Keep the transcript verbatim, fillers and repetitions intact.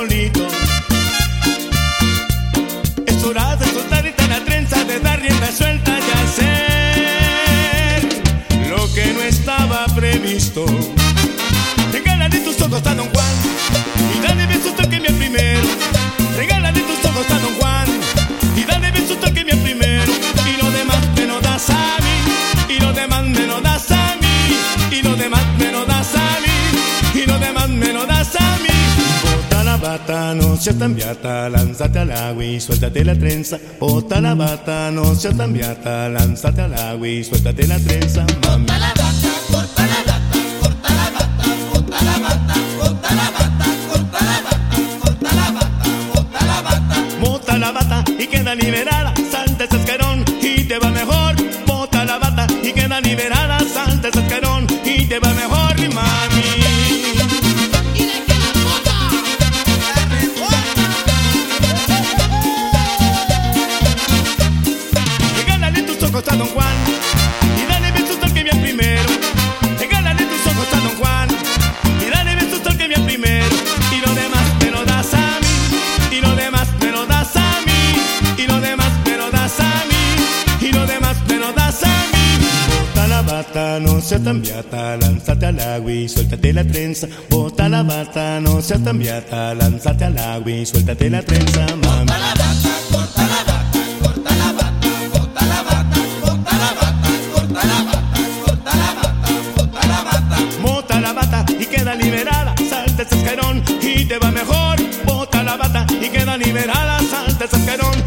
solito. Es hora de soltar esta la trenza, de dar rienda suelta y hacer lo que no estaba previsto. Regálale tus ojos a Don Juan y dale besos toque mi primero. Regálale tus ojos a Don Juan y dale besos toque mi primero. Y lo demás me lo das a mí, y lo demás me lo das a mí, y lo demás me lo das a mí, y lo demás me lo das a mí. Bota la bata, no seas tan beata, lánzate al agua y suéltate la trenza. Bota la bata, no seas tan beata, lánzate al agua y suéltate la trenza, mami. Bota la bata, corta la bata, corta la bata, bota la bata, corta la bata, corta la bata, corta la bata, bota la bata. Bota la bata y queda liberada, salta ese escalón y te va mejor. Bota la bata y queda liberada, salta ese escalón y te va mejor, mi mami. ¿Y de qué la bota? La rebota. Regálale tus ojos a Don Juan y dale besos al que me primero. Regálale tus ojos a Don Juan y dale besos al que me primero. Y lo demás me lo das a mí, y lo demás me lo das a mí, y lo demás me lo das a mí, y lo demás me lo das a mí. Bota la bata, no seas tan beata, lánzate al agua y suéltate la trenza. Bota la bata, no seas tan beata, lánzate al agua y suéltate la trenza, mami. Bota la bata, corta la bata, corta la bata, bota la bata, bota la bata, corta la bata, corta la bata, bota la bata. Bota la bata y queda liberada, salta ese escalón y te va mejor. Bota la bata y queda liberada, salta ese escalón